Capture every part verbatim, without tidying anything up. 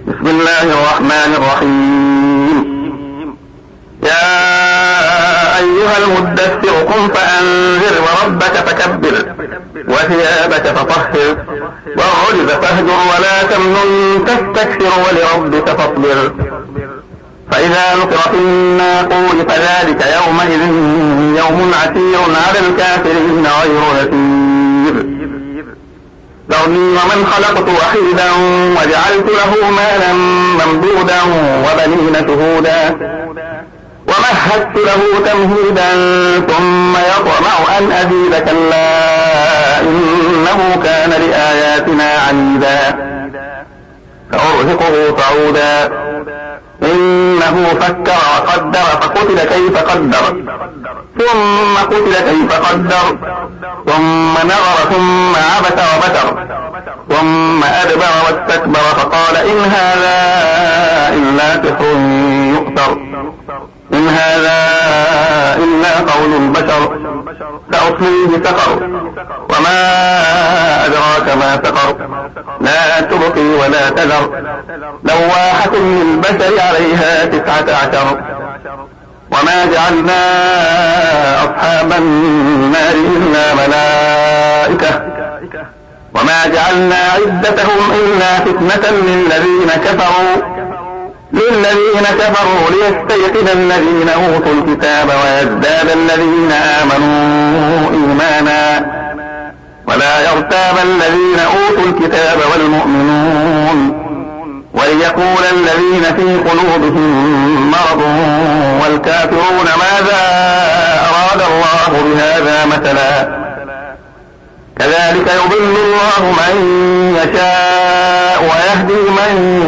بسم الله الرحمن الرحيم. يا أيها المدثر قم فأنذر وربك فكبر وثيابك فطهر والرجز فاهجر ولا تمنن تستكثر ولربك فاصبر فإذا نقر في الناقور فذلك يومئذ يوم عسير على الكافرين غير يسير. ذرني ومن خلقت وحيدا وجعلت له مالا ممدودا وبنين شهودا ومهدت له تمهيدا ثم يطمع أن أزيد كلا إنه كان لآياتنا عنيدا فأرهقه صعودا إنه فكر وقدر فقتل كيف قدر ثم قتل كيف قدر ثم نظر ثم عبس وبشر ثم أدبر واستكبر فقال إن هذا إلا سحر يؤثر إن هذا إلا قول البشر سأصليه سقر وما أدراك ما سقر لا تبقي ولا تذر لواحة للبشر عليها تسعة عشر وما جعلنا أصحاب النار إلا ملائكة وما جعلنا عدتهم إلا فتنة للذين كفروا للذين كفروا ليستيقن الذين أوتوا الكتاب ويزداد الذين آمنوا إيمانا ولا يرتاب الذين أوتوا الكتاب والمؤمنون وليقول الذين في قلوبهم مرض والكافرون ماذا أراد الله بهذا مثلا كذلك يضل الله من يشاء ويهدي من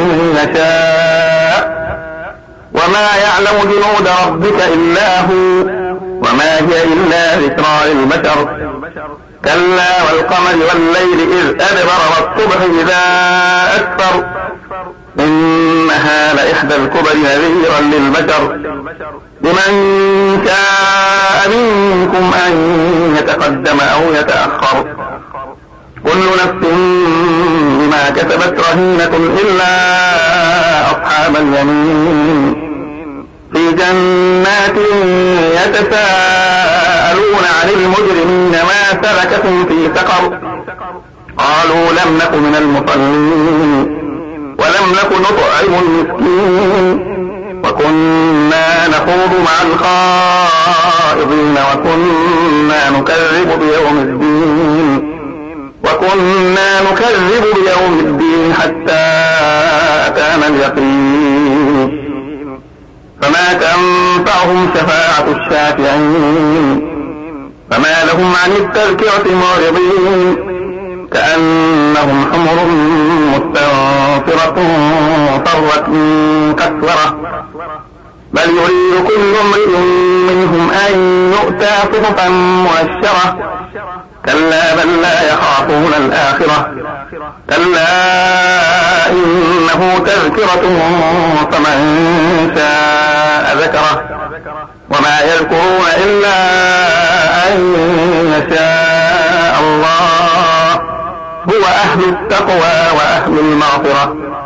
يشاء وما يعلم جنود ربك إلا هو وما هي إلا ذكرى للبشر كلا والقمر والليل إذ أدبر والصبح إذا أسفر إنها لإحدى الكبر نذيرا للبشر لمن شاء منكم أن يتقدم أو يتأخر كل نفس بما كسبت رهينة إلا أصحاب اليمين في جنات يتساءلون عن المجرمين ما سلككم في سقر قالوا لم نك من المصلين ولم نك نطعم المسكين وكنا نخوض مع الخائضين وكنا نكذب بيوم الدين وكنا نكذب بيوم الدين حتى أتانا اليقين فما تنفعهم شفاعة الشافعين فما لهم عن التذكرة معرضين كأنهم حمر مستنفرة فرت من قسورة بل يريد كل امرئ منهم أن يؤتى صحفا منشرة كلا بل لا يخافون الآخرة كلا إنه تذكرة فمن شاء ذكره وما يذكرون إلا أن يشاء الله هو أهل التقوى وأهل المغفرة